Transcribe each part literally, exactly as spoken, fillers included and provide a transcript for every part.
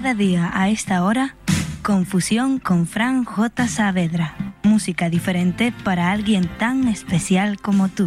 Cada día a esta hora, Confusión con Fran J. Saavedra. Música diferente para alguien tan especial como tú.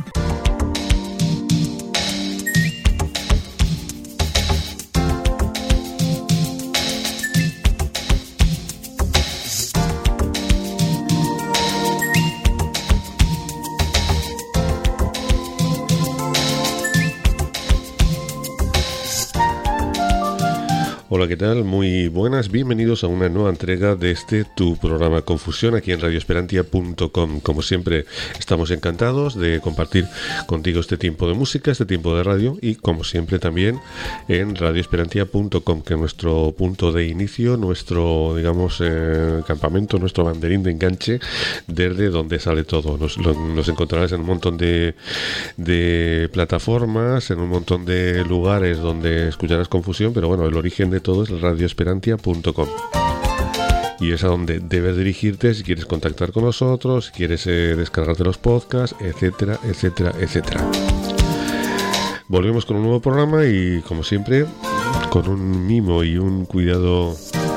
Hola, ¿qué tal? Muy buenas, bienvenidos a una nueva entrega de este tu programa Confusión aquí en radio esperantia punto com. Como siempre, estamos encantados de compartir contigo este tiempo de música, este tiempo de radio y como siempre también en radio esperantia punto com, que es nuestro punto de inicio, nuestro, digamos, eh, campamento, nuestro banderín de enganche desde donde sale todo. Nos, lo, nos encontrarás en un montón de, de plataformas, en un montón de lugares donde escucharás Confusión, pero bueno, el origen de todo es radio esperantia punto com y es a donde debes dirigirte si quieres contactar con nosotros, si quieres eh, descargarte los podcasts, etcétera, etcétera, etcétera. Volvemos con un nuevo programa y como siempre con un mimo y un cuidado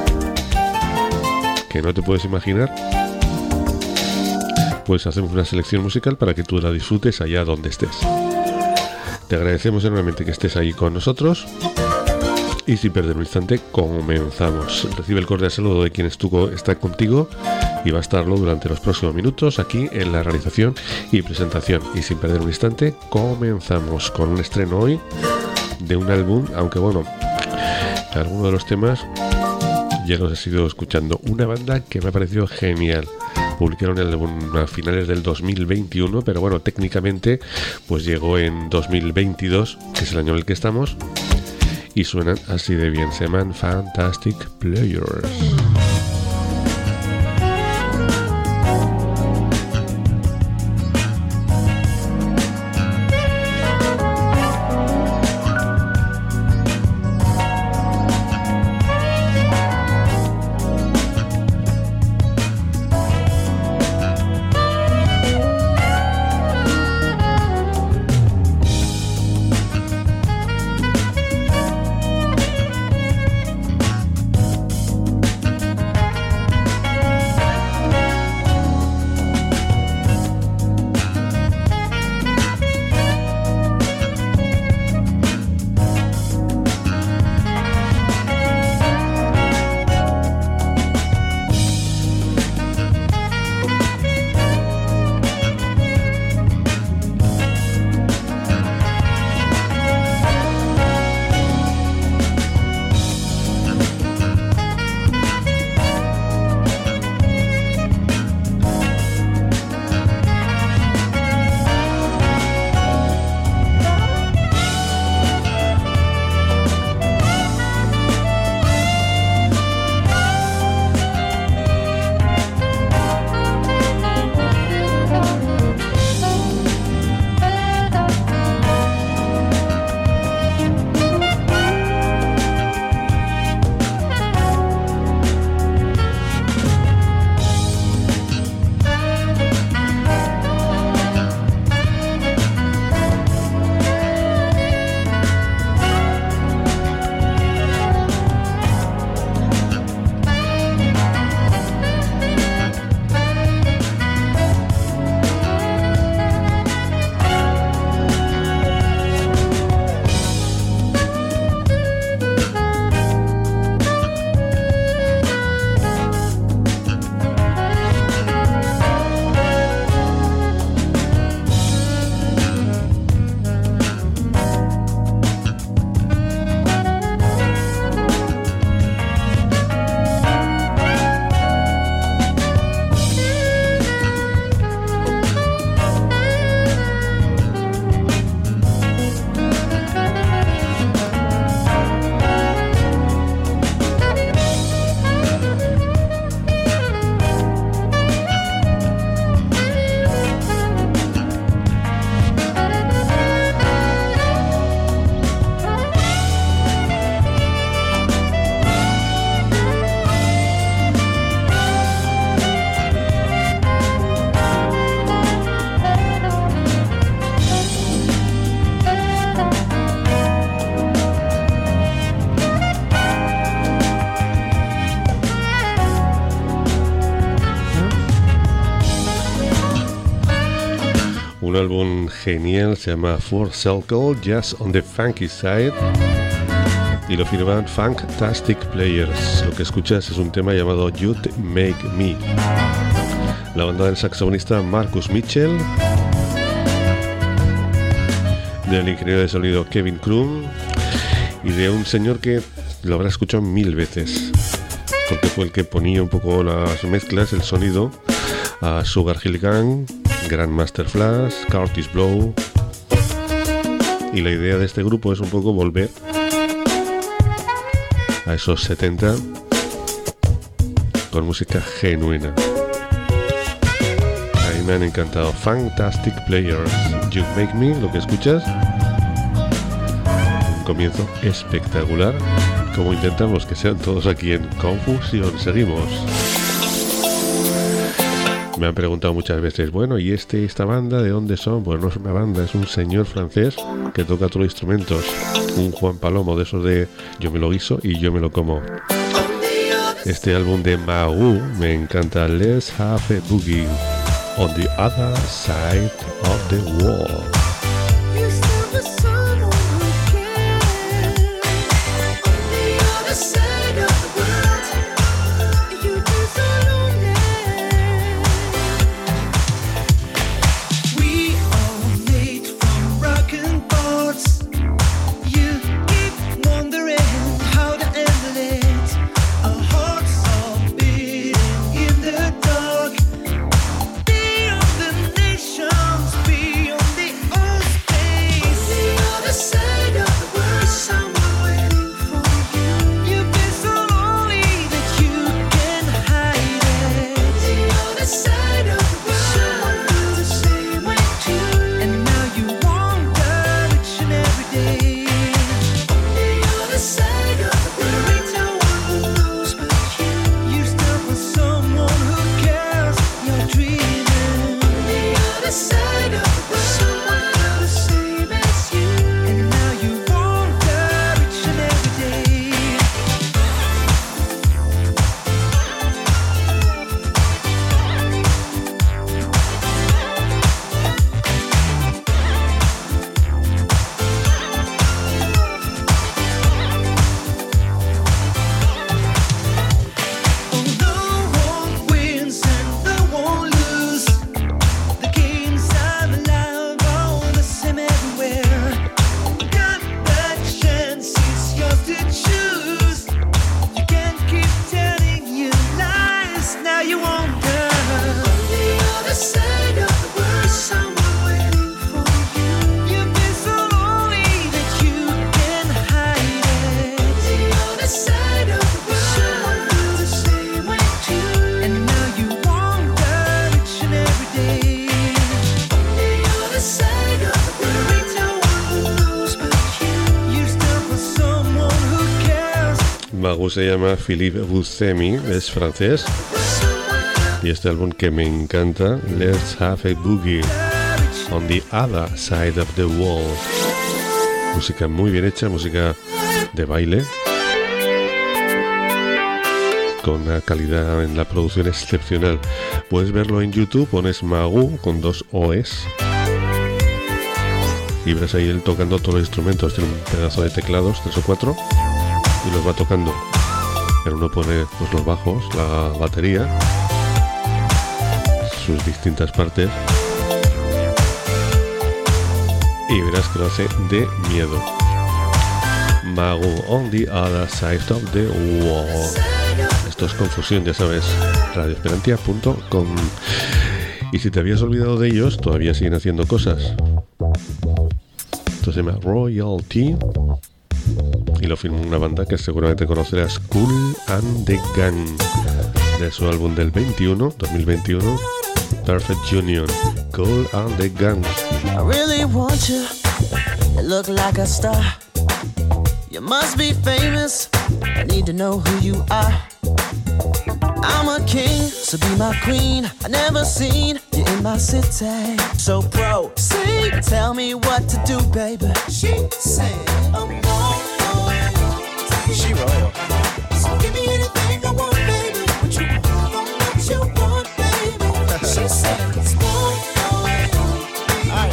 que no te puedes imaginar, pues hacemos una selección musical para que tú la disfrutes allá donde estés. Te agradecemos enormemente que estés ahí con nosotros. Y sin perder un instante, comenzamos. Recibe el cordial saludo de quien estuvo, está contigo y va a estarlo durante los próximos minutos aquí en la realización y presentación. Y sin perder un instante, comenzamos con un estreno hoy de un álbum, aunque bueno, algunos de los temas ya los he ido escuchando. Una banda que me ha parecido genial. Publicaron el álbum a finales del dos mil veintiuno, pero bueno, técnicamente pues llegó en dos mil veintidós, que es el año en el que estamos. Y suenan así de bien, se llaman Fantastic Players. un álbum genial, se llama Four Circle, Jazz on the Funky Side, y lo firman Funktastic Players. Lo que escuchas es un tema llamado You'd Make Me. La banda del saxofonista Marcus Mitchell, del ingeniero de sonido Kevin Krum y de un señor que lo habrá escuchado mil veces, porque fue el que ponía un poco las mezclas, el sonido, a Sugar Hill Gang, Grandmaster Flash, Curtis Blow. Y la idea de este grupo es un poco volver a esos setenta con música genuina. A mí me han encantado. Funktastic Players, You Make Me, lo que escuchas, un comienzo espectacular, como intentamos que sean todos aquí en Confusión. Seguimos. Me han preguntado muchas veces, bueno, ¿y este esta banda de dónde son? Pues no es una banda, es un señor francés que toca todos los instrumentos, un Juan Palomo de esos de yo me lo guiso y yo me lo como. Este álbum de Magoo me encanta. Let's Have a Boogie on the Other Side of the Wall. Magoo se llama Philippe Buscemi, es francés, y este álbum que me encanta, Let's Have a Boogie on the Other Side of the Wall. Música muy bien hecha, música de baile, con una calidad en la producción excepcional. Puedes verlo en YouTube, pones Magoo con dos O's y verás ahí él tocando todos los instrumentos. Tiene un pedazo de teclados, tres o cuatro, y los va tocando. Pero uno pone pues los bajos, la batería, sus distintas partes, y verás que lo hace de miedo. Magoo on the Other Side of the Wall. Esto es Confusión, ya sabes, radio esperantia punto com. Y si te habías olvidado de ellos, todavía siguen haciendo cosas. Esto se llama Royalty y lo firma una banda que seguramente conocerás, Kool and the Gang, de su álbum del veintiuno, dos mil veintiuno, Perfect Union. Kool and the Gang. I really want you, you look like a star, you must be famous, I need to know who you are. I'm a king, so be my queen, I never seen you in my city. So proceed, tell me what to do, baby. She said, I'm royal. She royal. So give me anything I want, baby. What you want, what you want, baby. She said, it's royal.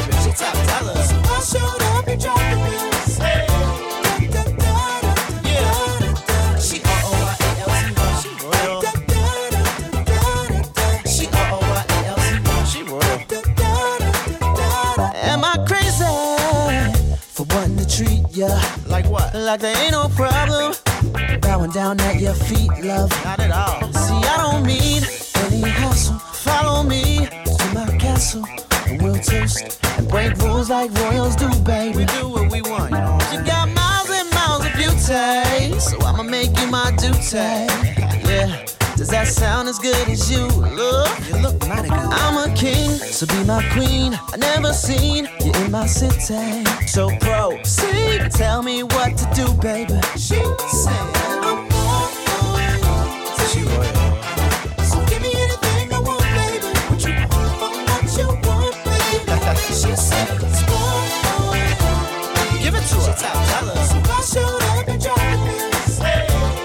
like there ain't no problem. Bowing down at your feet, love. Not at all. See, I don't mean any hassle. Follow me to my castle, and we'll toast and break rules like royals do, baby. We do what we want, you know. You got miles and miles of beauty, so I'ma make you my duty. Yeah. Does that sound as good as you look? You look mighty good. I'm a king, so be my queen. I never seen you in my city. So proceed, tell me what to do, baby. She said, I'm on she royal. So give me anything I want, baby. What you want, what you want, baby. She said, it's more. Give it to her. She top dollar. So I showed up and dropped the bills. Hey.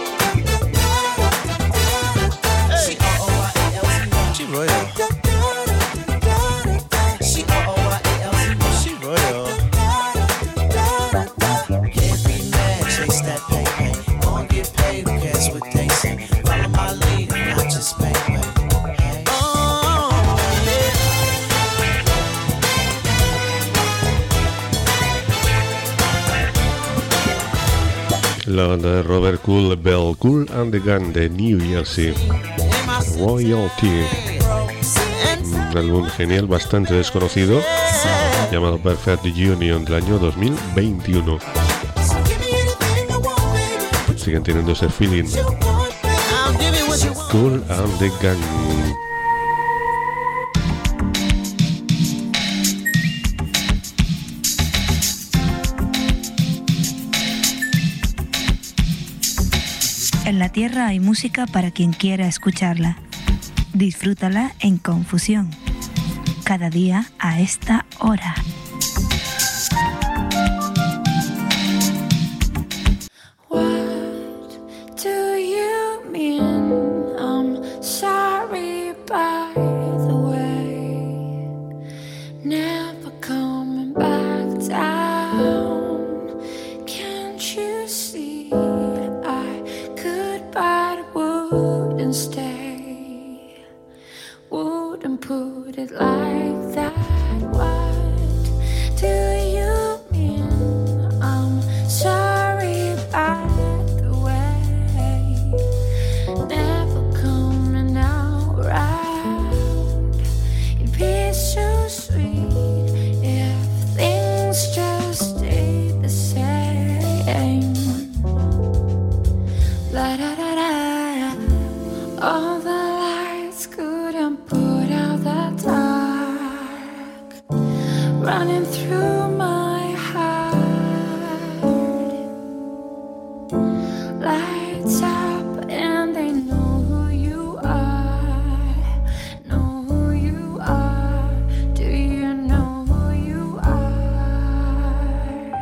Royal. She O O Y A L C. She royal. Can't be mad, chase that pay pay. Gon' get paid, who cares what they say? Follow my lead, not just pay pay. Oh, yeah. La banda de Robert Cool, Bell Cool and the Gun de New Jersey. Royalty. Un álbum genial, bastante desconocido, llamado Perfect Union del año dos mil veintiuno. Siguen teniendo ese feeling. Cool and the Gang. En la Tierra hay música para quien quiera escucharla. Disfrútala en Confusión, cada día a esta hora. What do you mean? I'm sorry, by the way. Never coming back down. Can't you see I could but wouldn't stay? Wouldn't put it like that. What do you mean? I'm sorry, by the way. Never coming around. It'd be so sweet if things just stayed the same. La da da da. All the lights couldn't put out the dark running through my heart. Lights up and they know who you are. Know who you are. Do you know who you are?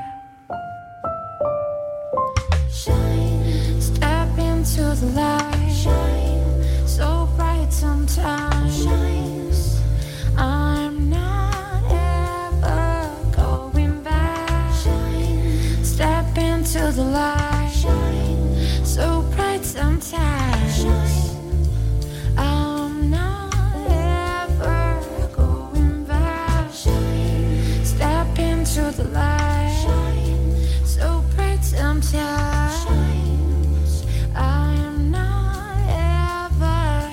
Shine, step into the light. Shine, so bright sometimes. Shines, I'm not ever going back. Shine, step into the light. Shine, so bright sometimes. Shine, I'm not ever going back. Shine, step into the light. Shine, so bright sometimes. Shines, I'm not ever.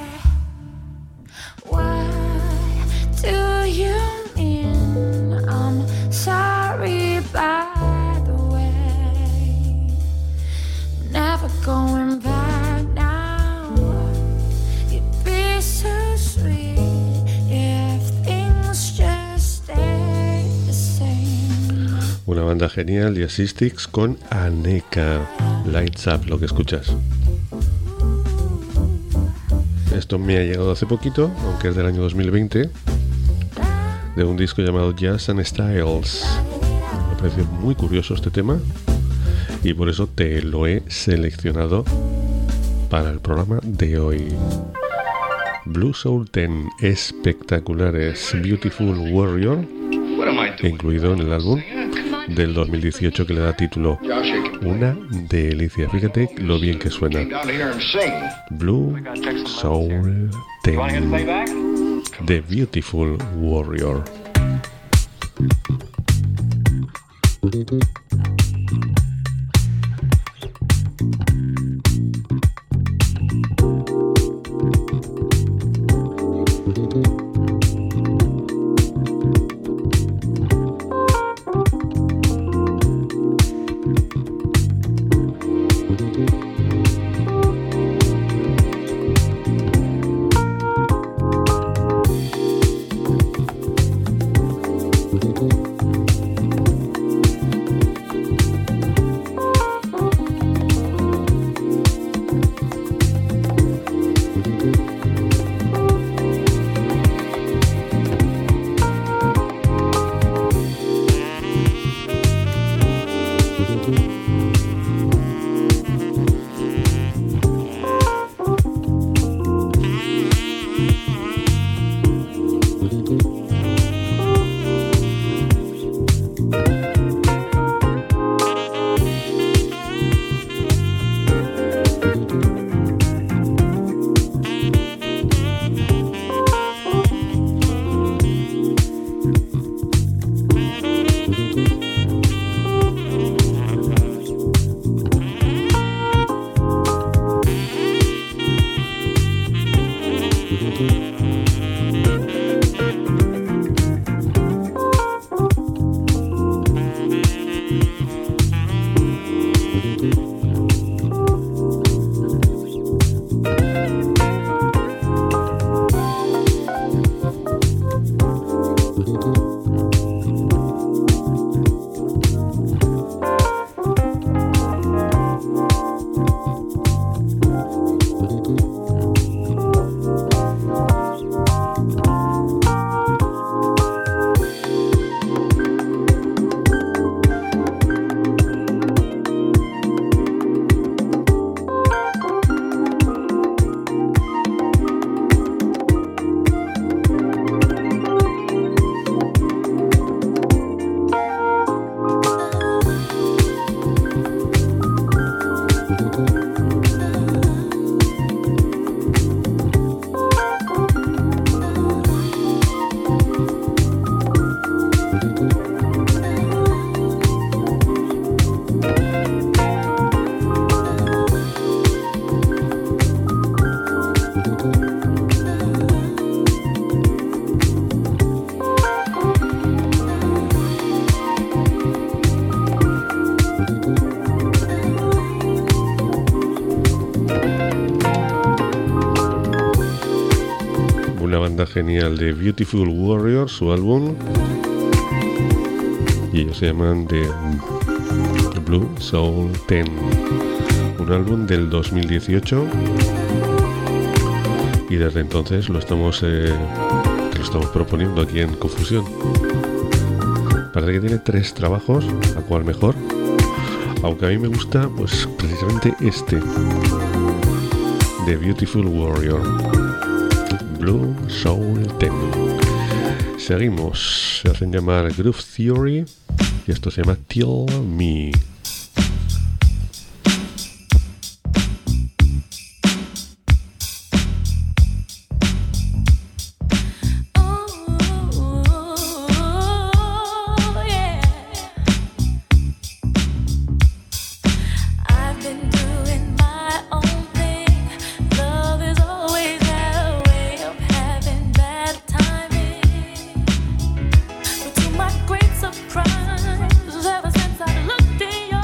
What do you mean? I'm sorry, by the way. Never going back now. It'd be so sweet if things just stay the same. Una banda genial, Jazzistic con Aneka. Lights Up, lo que escuchas. Esto me ha llegado hace poquito, aunque es del año dos mil veinte, de un disco llamado Jazz and Styles. Me parece muy curioso este tema y por eso te lo he seleccionado para el programa de hoy. Blue Soul diez, espectaculares, Beautiful Warrior, incluido en el álbum del dos mil dieciocho que le da título. Una delicia, fíjate lo bien que suena. Blue Soul diez, The Beautiful Warrior. Genial de Beautiful Warrior, su álbum, y ellos se llaman The Blue Soul diez, un álbum del dos mil dieciocho, y desde entonces lo estamos eh, te lo estamos proponiendo aquí en Confusión. Parece que tiene tres trabajos, a cuál mejor, aunque a mí me gusta pues precisamente este, The Beautiful Warrior, Blue Soul diez. Seguimos, se hacen llamar Groove Theory y esto se llama Tell Me. Surprise, ever since I looked in your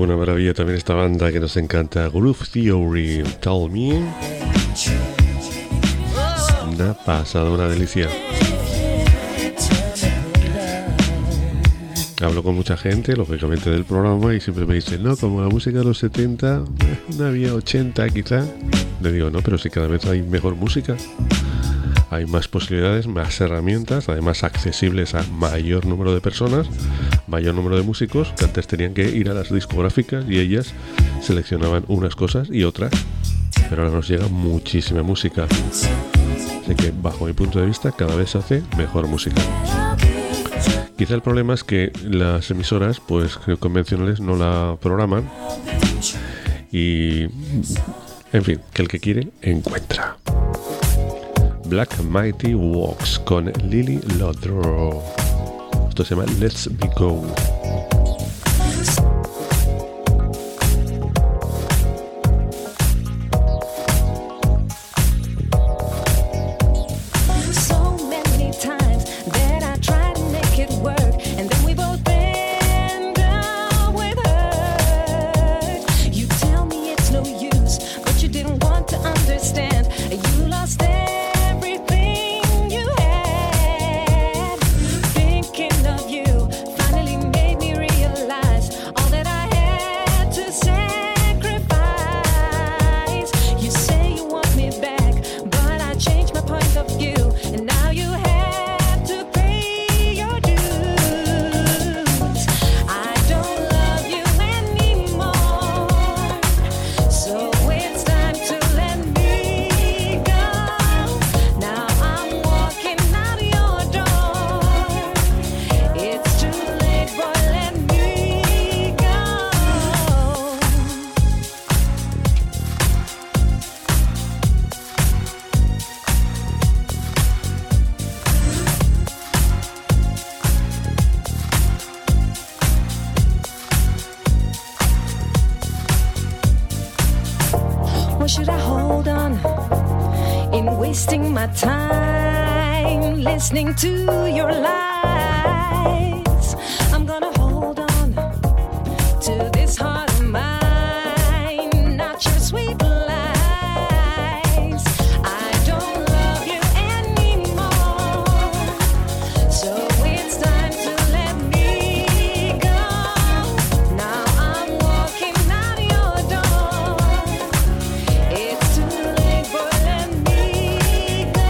Una maravilla también esta banda que nos encanta, Groove Theory, Tell Me. Una pasada, una delicia. Hablo con mucha gente, lógicamente, del programa y siempre me dicen, no, como la música de los setenta, no había ochenta quizá. Le digo, no, pero si cada vez hay mejor música. Hay más posibilidades, más herramientas, además accesibles a mayor número de personas, mayor número de músicos, que antes tenían que ir a las discográficas y ellas seleccionaban unas cosas y otras. Pero ahora nos llega muchísima música. Así que, bajo mi punto de vista, cada vez se hace mejor música. Quizá el problema es que las emisoras, pues convencionales, no la programan. Y, en fin, que el que quiere, encuentra. Black Mighty Walks con Lily Ludrow. Esto se llama Let's Me Go. Listening to your lies, I'm gonna hold on to this heart of mine, not your sweet lies. I don't love you anymore, so it's time to let me go. Now I'm walking out your door. It's too late, but let me go.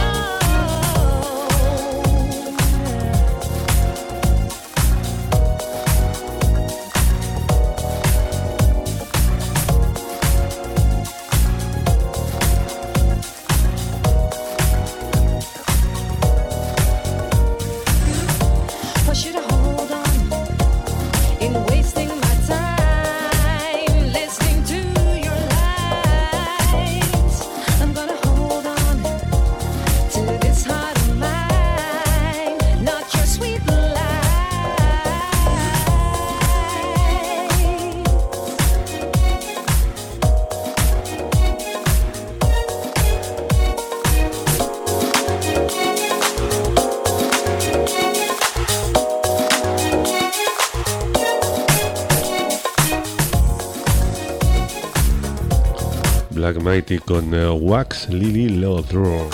Black Mighty con uh, Wax, Lily Ludrow.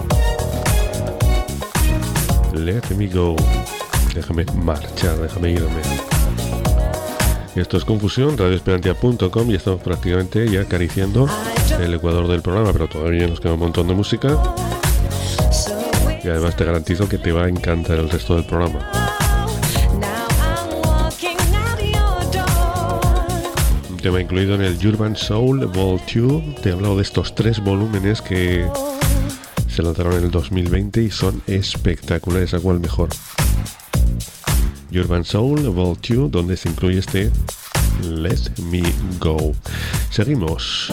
Let me go. Déjame marchar, déjame irme. Esto es Confusión, radio esperantia punto com, y estamos prácticamente ya acariciando el ecuador del programa, pero todavía nos queda un montón de música. Y además te garantizo que te va a encantar el resto del programa. Tema incluido en el Urban Soul Vol dos. Te he hablado de estos tres volúmenes que se lanzaron en el dos mil veinte y son espectaculares. ¿A cuál mejor? Urban Soul Vol dos, donde se incluye este Let Me Go. Seguimos.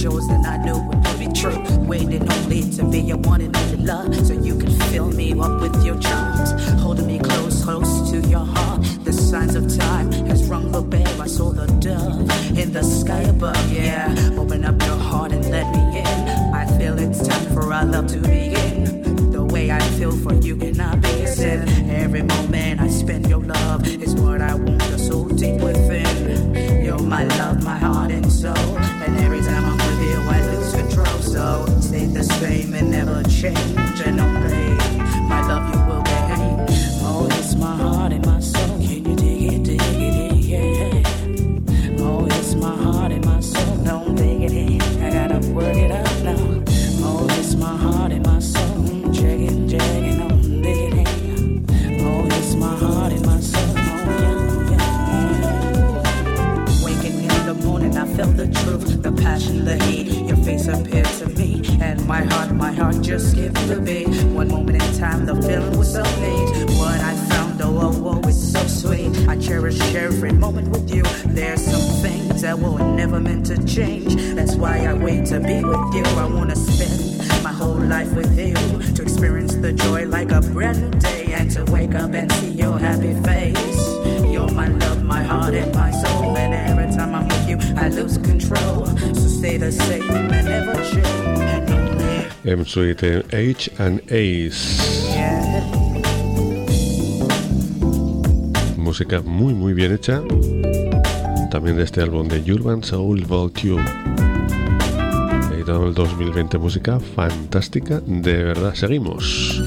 yours than I knew it would be true. Waiting only to be your one and only love, so you can fill me up with your charms. Holding me close, close to your heart. The signs of time has rung the bell. I saw the dove in the sky above, yeah. Open up your heart and let me in. I feel it's time for our love to begin. The way I feel for you cannot be said. Every moment I spend your love is what I want, so deep within. You're my love, my heart and soul. And every time I'm with you I lose control. So stay the same and never change. And only my love you will gain. Oh, it's my heart and my soul. Can you dig it, dig it, dig it? Oh, it's my heart and my soul. Don't dig it in. I gotta work it out now. Oh, it's my heart and my soul. Jagging, jagging, don't dig it in. Oh, it's my heart and my soul. Oh, yeah, yeah. Waking in the morning, I felt the truth, the passion, the heat. Your face appeared to me, and my heart, my heart just skipped the beat. One moment in time, the feeling was so neat. What I found, oh, oh, oh, it's so sweet. I cherish every moment with you. There's some things that were never meant to change. That's why I wait to be with you. I wanna spend my whole life with you, to experience the joy like a brand new day, and to wake up and see your happy face. You're my love, my heart and my soul, and every time I'm with you I lose control. So stay the same and never change. And only M Suite H and Ace. yeah. Música muy muy bien hecha. También de este álbum de Urban Soul Volume. Editado en el dos mil veinte, música fantástica, de verdad. Seguimos.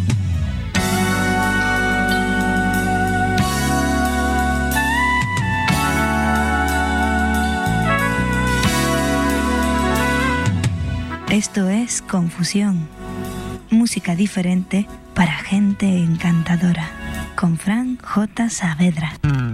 Esto es Confusión. Música diferente para gente encantadora. Con Fran J. Saavedra.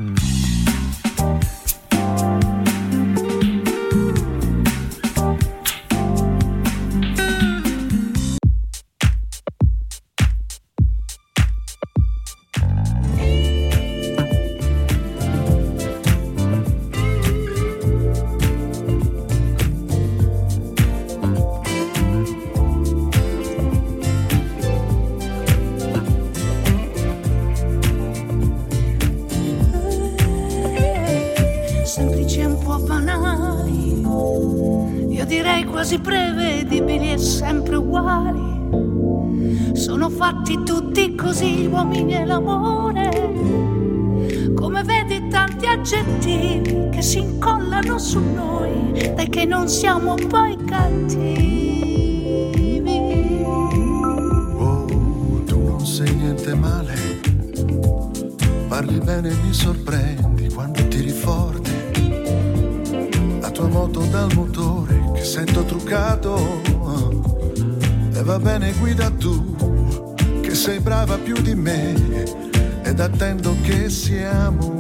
Quasi prevedibili e sempre uguali. Sono fatti tutti così, uomini e l'amore. Come vedi tanti aggettivi che si incollano su noi, dai che non siamo poi cattivi. Oh, tu non sei niente male, parli bene e mi sorprendi quando tiri forte. La tua moto dal motore che sento truccato, e va bene, guida tu che sei brava più di me, ed attendo che siamo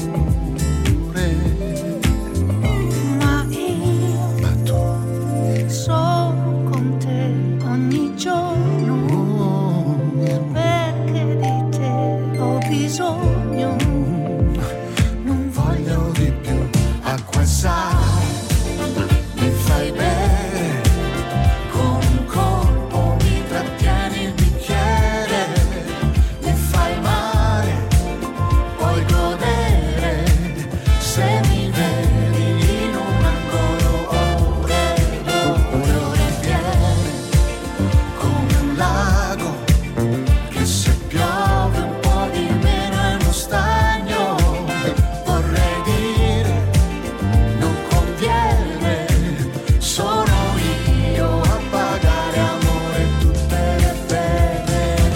ma io ma tu sono con te ogni giorno, oh, perché di te ho bisogno. non voglio di più acqua e sale. Mi fai bere con un colpo, mi trattieni il bicchiere, mi fai male, puoi godere, se mi vedi in un angolo ore e ore, ore piene, come un lago, che se piove un po' di meno è uno stagno, vorrei dire, non conviene. Sono io a pagare amore tutte le pene.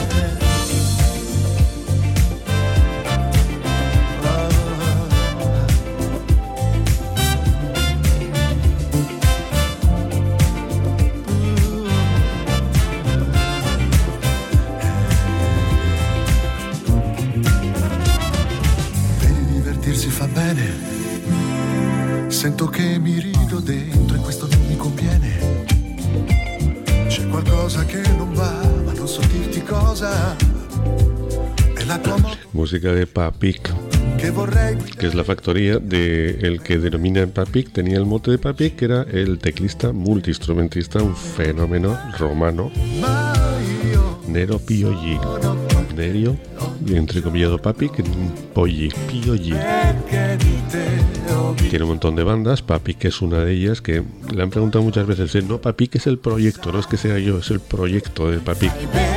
Vedi, divertirsi fa bene. Sento che mi rido dentro e questo non mi conviene. C'è qualcosa che non va, ma non so dirti cosa. È la tua moto Música de Papik. che vorrei. que es la factoría de el que denomina Papik, tenía el mote de Papik, que era el teclista multiinstrumentista, un fenómeno romano, Ma io Nero Pioggi. Nerio, entrecomillado Papik, Poggi, Pioggi. perché di te ho bisogno. Tiene un montón de bandas, Papik es una de ellas, que le han preguntado muchas veces, eh, no, Papik es el proyecto, no es que sea yo, es el proyecto de Papik.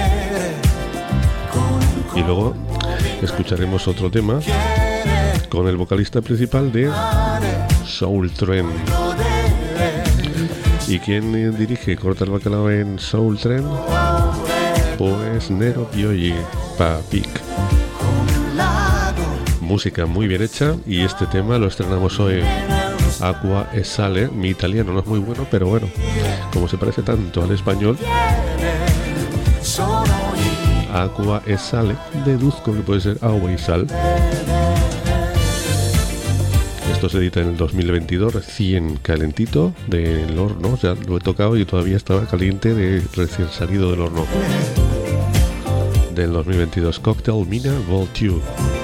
Y luego escucharemos otro tema con el vocalista principal de Soul Train. ¿Y quién eh, dirige Corta el Bacalao en Soul Train? Pues Nero Pioggi, Papik. Música muy bien hecha, y este tema lo estrenamos hoy. Acqua e Sale. Mi italiano no es muy bueno, pero bueno, como se parece tanto al español, Acqua e Sale, deduzco que puede ser agua y sal. Esto se edita en el dos mil veintidós, recién calentito del horno. O sea, lo he tocado y todavía estaba caliente, de recién salido del horno. Del dos mil veintidós, Cocktail Mina Voltue.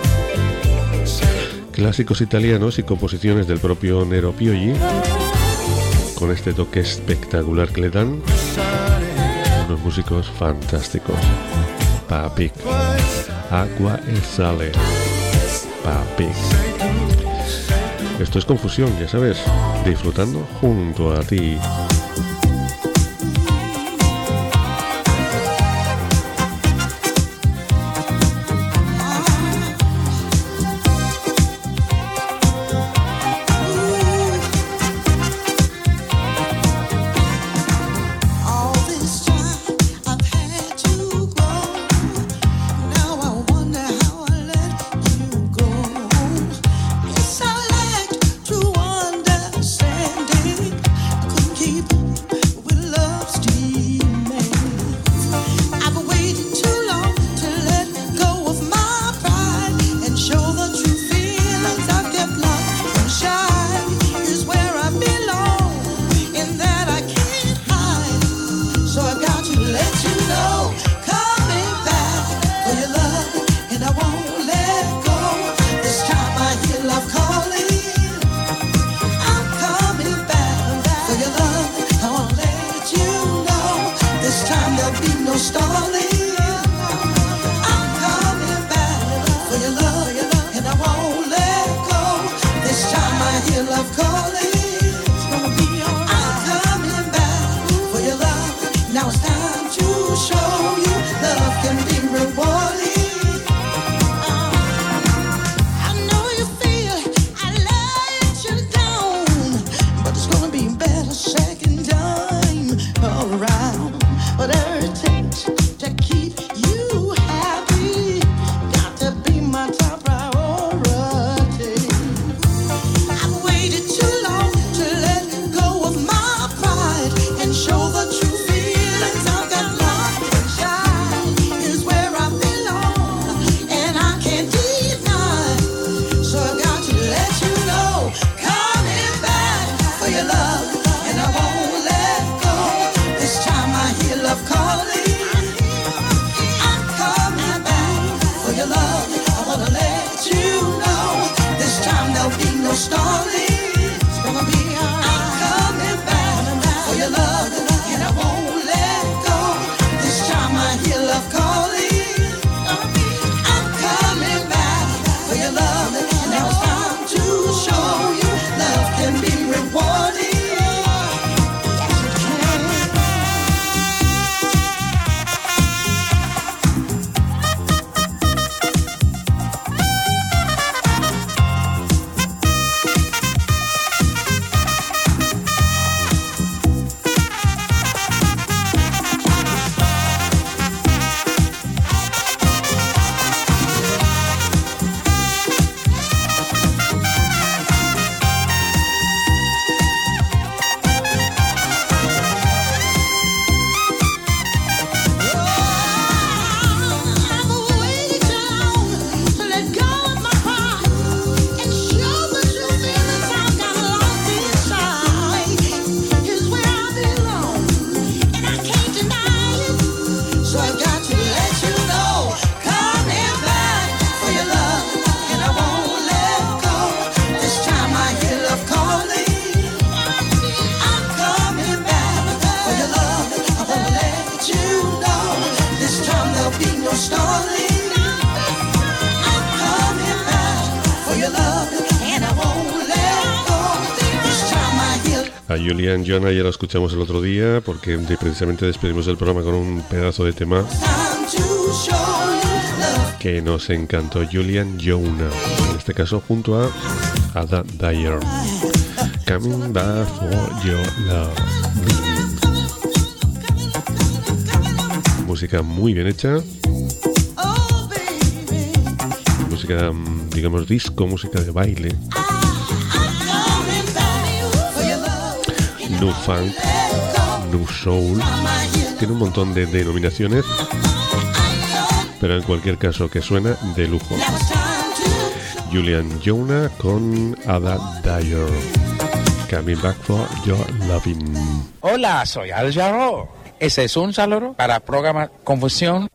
Clásicos italianos y composiciones del propio Nero Pioggi, con este toque espectacular que le dan unos músicos fantásticos. Papik, Acqua e Sale, Papik. Esto es Confusión, ya sabes, disfrutando junto a ti. All this time I've had to grow. Now I wonder how I let you go. Yes, I lacked true understanding. I couldn't keep with love's demon. I've waited too long to let go of my pride and show the true feelings I've kept locked and shy. Is where I belong, and that I can't hide. So I got to let you know, coming back for your love, and I won't let go. This time I hear love calling. I'm coming back for your love. I won't let you know. This time there'll be no stalling. I'm coming back for your love, and I won't let go. This time I hear love calling. It's gonna be alright. I'm coming back for your love. Now it's time to show you love can be rewarding. I know you feel I let you down, but it's gonna be better second time around. Whatever it takes to keep you happy, got to be my top priority. I've waited too long to let go of my pride and show the true feelings I've got locked and shy. Is where I belong, and I can't deny. So I've got to let you know, coming back for your love, and I won't let go. This time I hear love calling. I'm coming back for your love. I wanna let you know. This time there'll be no stalling. It's gonna be alright. I'm coming back for your love. Julian Johanna ya la escuchamos el otro día porque de- precisamente despedimos el programa con un pedazo de tema que nos encantó. Julian Johanna, en este caso junto a Ada Dyer. Coming back for your love. Música muy bien hecha. Música, mm, digamos, disco, música de baile. New Funk, New Soul. Tiene un montón de denominaciones, pero en cualquier caso que suena de lujo. Julian Johanna con Ada Dyer. Coming back for your loving. Hola, soy Al Jarreau. Ese es un saludo para el programa Confusión.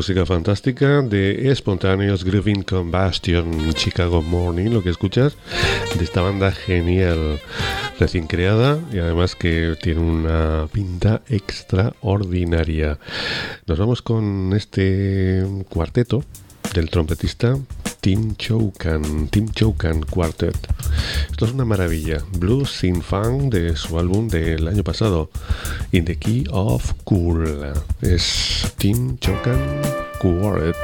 música fantástica de Spontaneous Grooving Combustion, Chicago Morning, lo que escuchas de esta banda genial, recién creada y además que tiene una pinta extraordinaria. Nos vamos con este cuarteto del trompetista Tim Choukan, Tim Choukan Quartet. Esto es una maravilla. Blues Sin Funk de su álbum del año pasado, In the Key of Cool. Es Tim Choukan Quartet.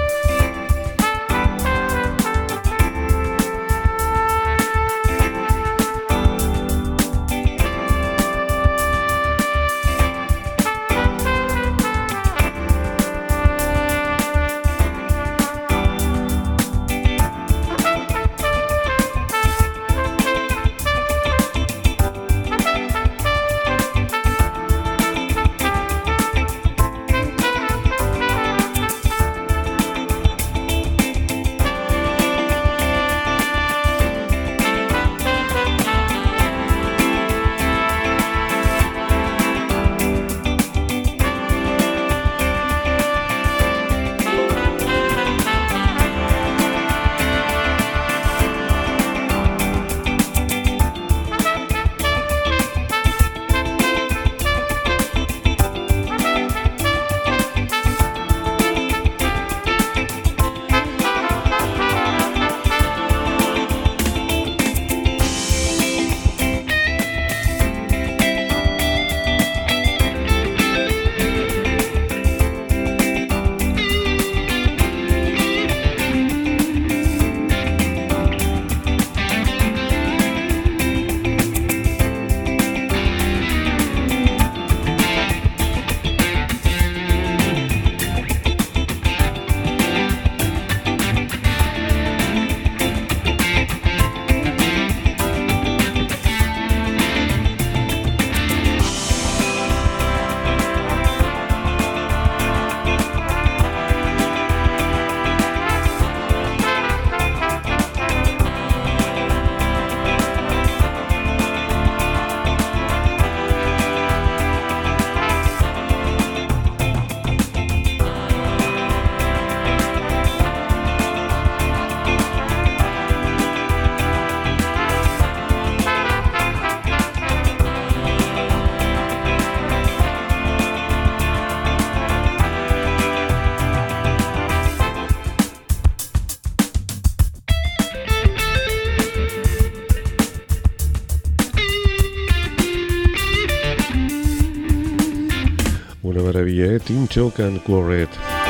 Una maravilla, ¿eh? Tim Choukan Quartet.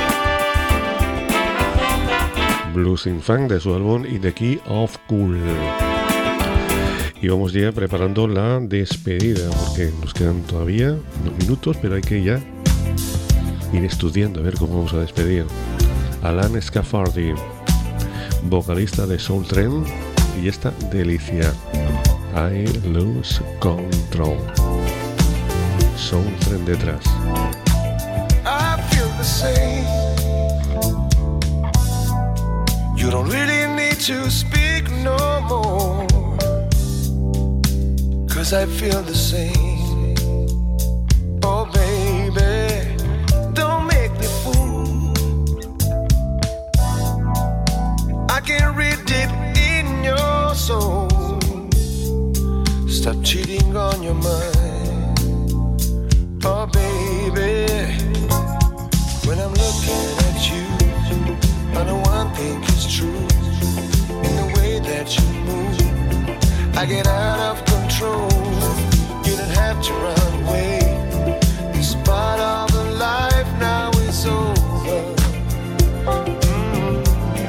Blues in Funk de su álbum In the Key of Cool. Y vamos ya preparando la despedida, porque nos quedan todavía unos minutos, pero hay que ya ir estudiando a ver cómo vamos a despedir. Alan Scaffardi, vocalista de Soul Train, y esta delicia, I Lose Control. Soul Train detrás. I feel the same. You don't really need to speak no more, 'cause I feel the same. Oh baby, don't make me fool. I can read deep in your soul. Stop cheating on your mind. Oh baby, when I'm looking at you, I know one thing is true. In the way that you move, I get out of control. You don't have to run away. This part of the life now is over. Mm.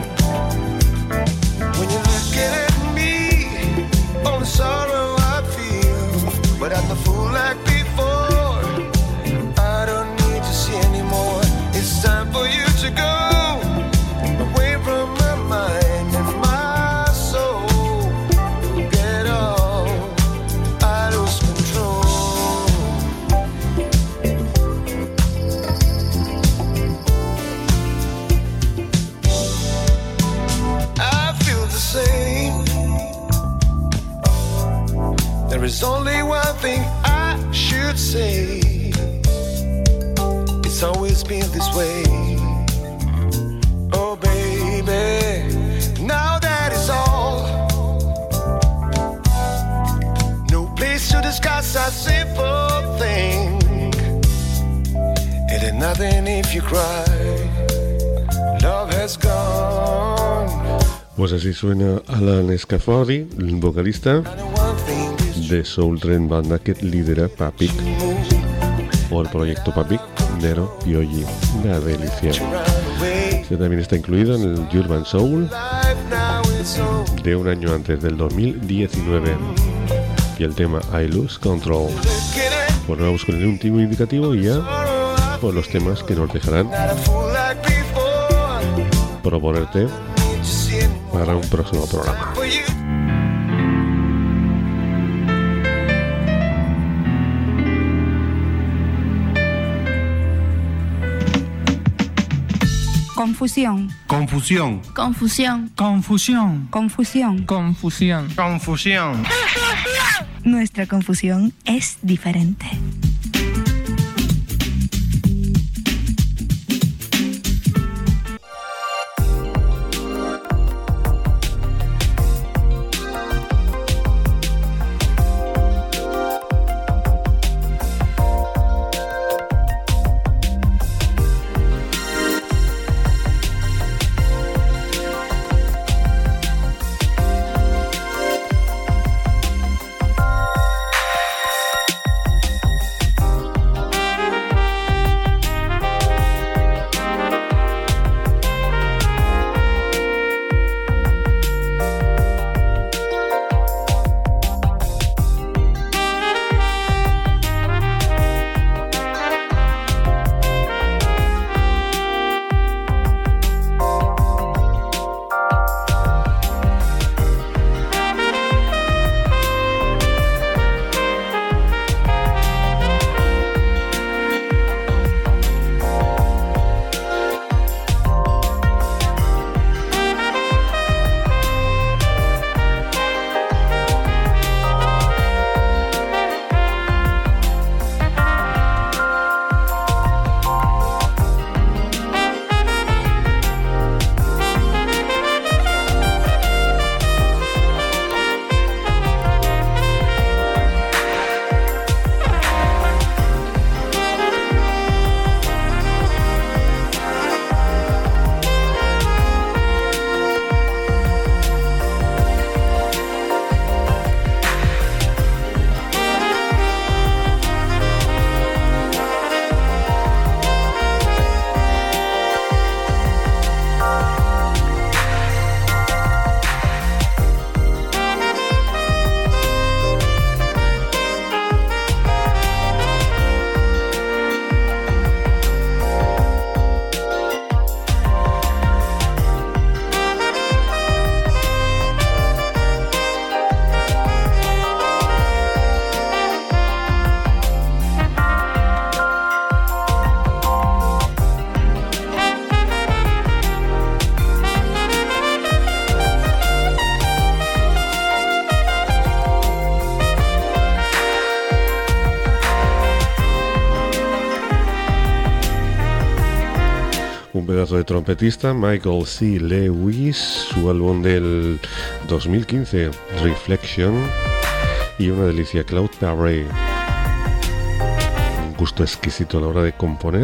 When you're looking at me, all the sorrow I feel, but I'm the fool like before. I don't need to see anymore. It's time for you to go away from my mind and my soul. Get off, I lose control. I feel the same. There is only one thing I should say. It's always been this way. discuss a simple thing. It ain't nothing if you cry. Love has gone. Pues así suena Alan Scafari, el vocalista de Soul Train, banda que lidera Papik, o el proyecto Papik, Nero Pioji. Una delicia. Este también está incluido en el Urban Soul de un año antes, del dos mil diecinueve. Y el tema I Lose Control. Pues vamos con el último indicativo y ya por los temas que nos dejarán proponerte para un próximo programa. Confusión. Confusión. Confusión. Confusión. Confusión. Confusión. Confusión. Nuestra confusión es diferente. Un pedazo de trompetista, Michael C. Lewis, su álbum del dos mil quince, Reflection, y una delicia, Cloud Parade. Un gusto exquisito a la hora de componer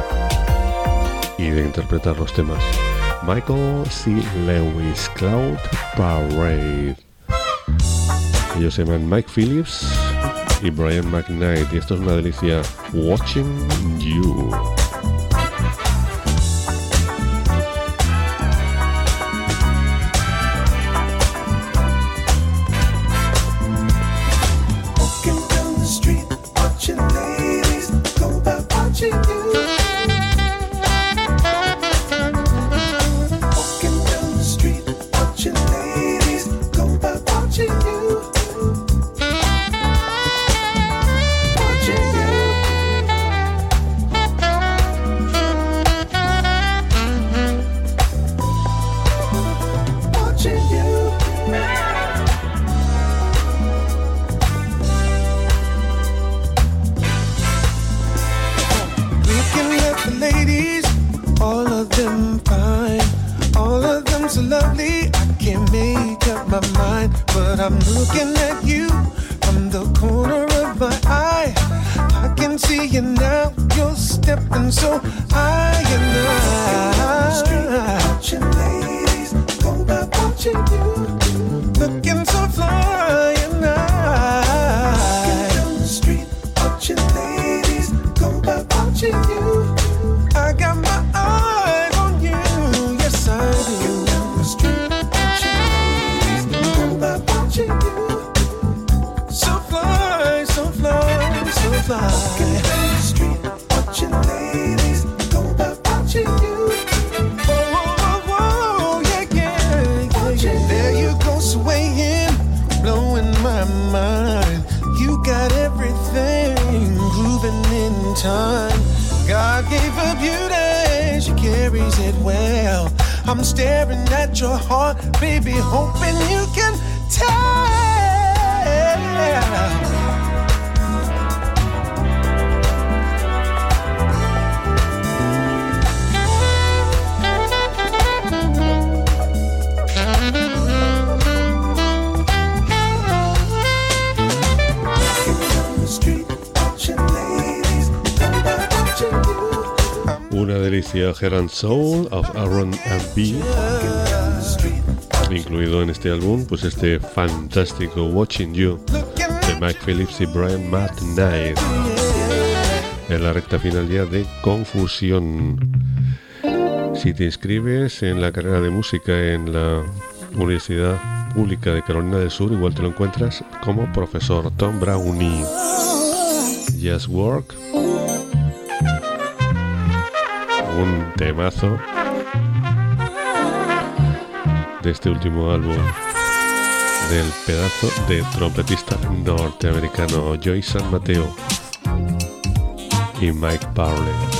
y de interpretar los temas. Michael C. Lewis, Cloud Parade. Ellos se llaman Mike Phillips y Brian McKnight, y esto es una delicia, Watching You. I'm looking at you from the corner of by eye. I can see you now, you're stepping so high and high. Watching ladies go by watching you, looking so fly and high. Walking down the street, watching ladies go by watching you. I got my eyes on you, yes I do. Walking down the street, watching ladies go by watching you. So fly, so fly, so fly. Walking down the street, watching ladies go by watching you. Oh, oh, oh, oh, yeah, yeah, yeah, yeah. There you go, swaying, blowing my mind. You got everything, grooving in time. God gave her beauty, she carries it well. I'm staring at your heart, baby, hoping you can tell. Una delicia, Heart and Soul of R and B, incluido en este álbum, pues este fantástico Watching You de Mike Phillips y Brian McKnight, en la recta final ya de Confusión. Si te inscribes en la carrera de música en la Universidad Pública de Carolina del Sur, igual te lo encuentras como profesor Tom Brownie. Just Work, un temazo de este último álbum del pedazo de trompetista norteamericano Joey San Mateo y Mike Parley.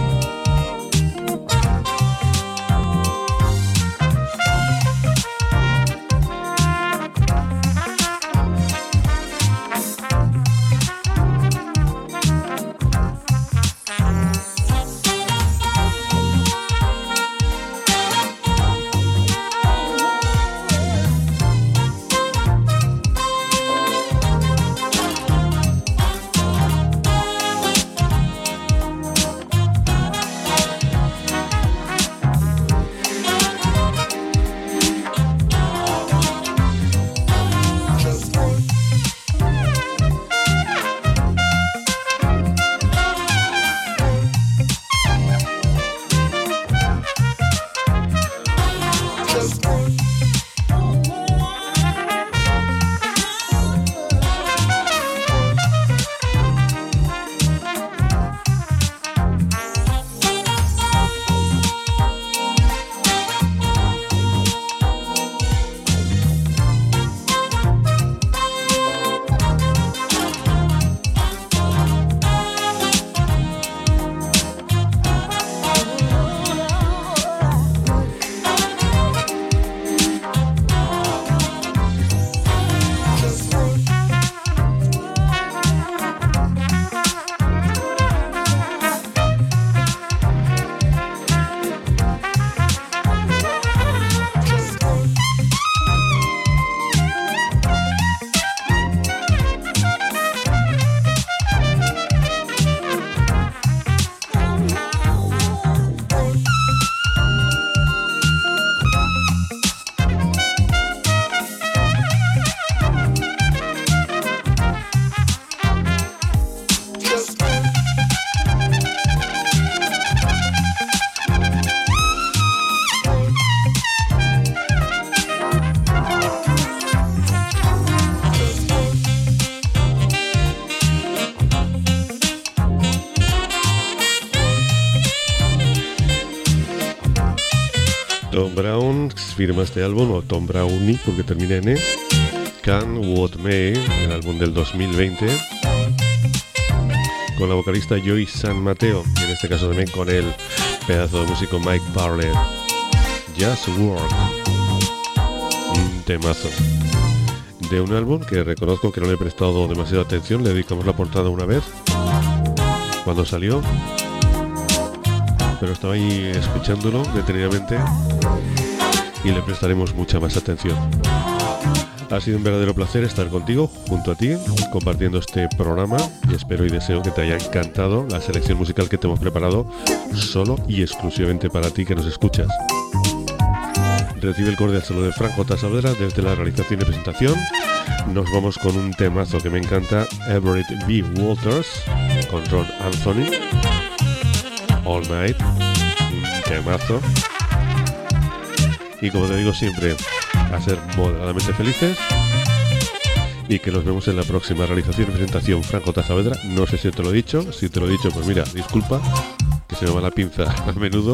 Tom Brown firma este álbum, o Tom Brownie porque termina en E, Can What May, el álbum del dos mil veinte, con la vocalista Joey San Mateo, y en este caso también con el pedazo de músico Mike Parley. Just Work, un temazo de un álbum que reconozco que no le he prestado demasiada atención. Le dedicamos la portada una vez cuando salió, pero estaba ahí escuchándolo detenidamente y le prestaremos mucha más atención. Ha sido un verdadero placer estar contigo, junto a ti, compartiendo este programa y espero y deseo que te haya encantado la selección musical que te hemos preparado solo y exclusivamente para ti que nos escuchas. Recibe el cordial saludo de Franco J. Saavedra desde la realización y presentación. Nos vamos con un temazo que me encanta, Everett B. Walters, con Ron Anthony, All Night, un temazo. Y como te digo siempre, a ser moderadamente felices y que nos vemos en la próxima realización y presentación. Franco J. Saavedra, no sé si te lo he dicho, si te lo he dicho pues mira, disculpa, que se me va la pinza a menudo.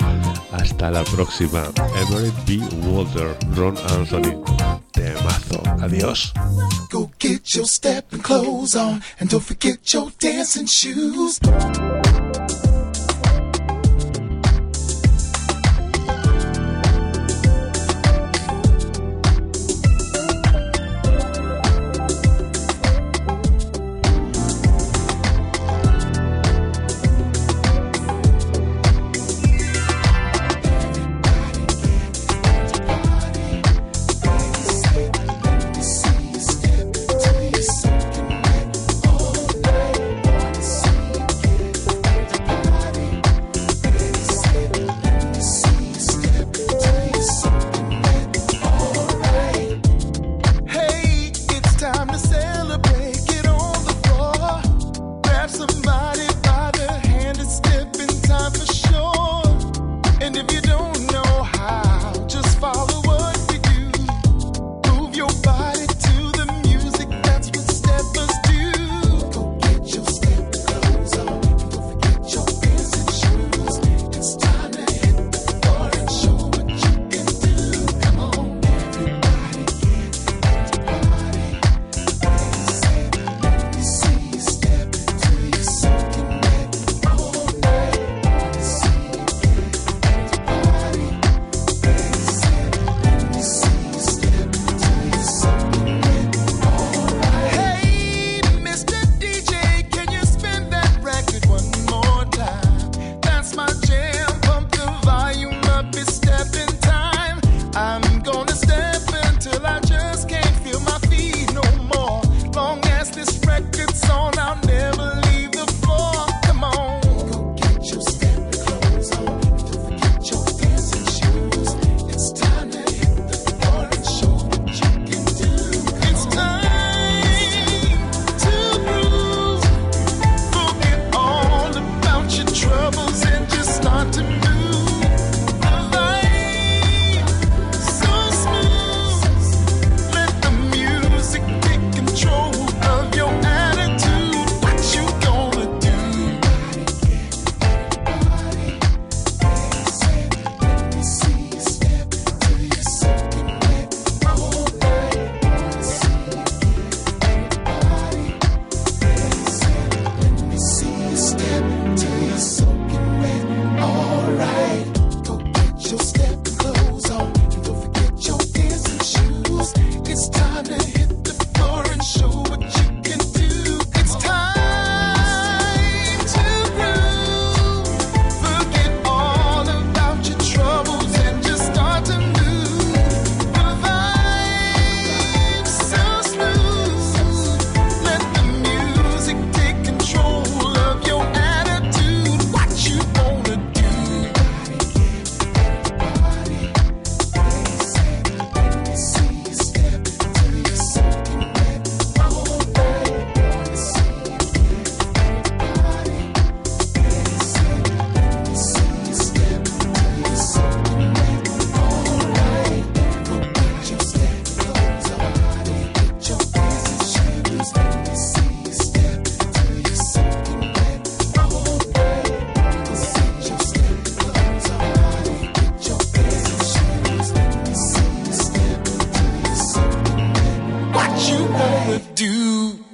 Hasta la próxima. Everett B. Walter, Ron Anthony, temazo. Adiós. Go get your stepping clothes on and don't forget your dancing shoes. Do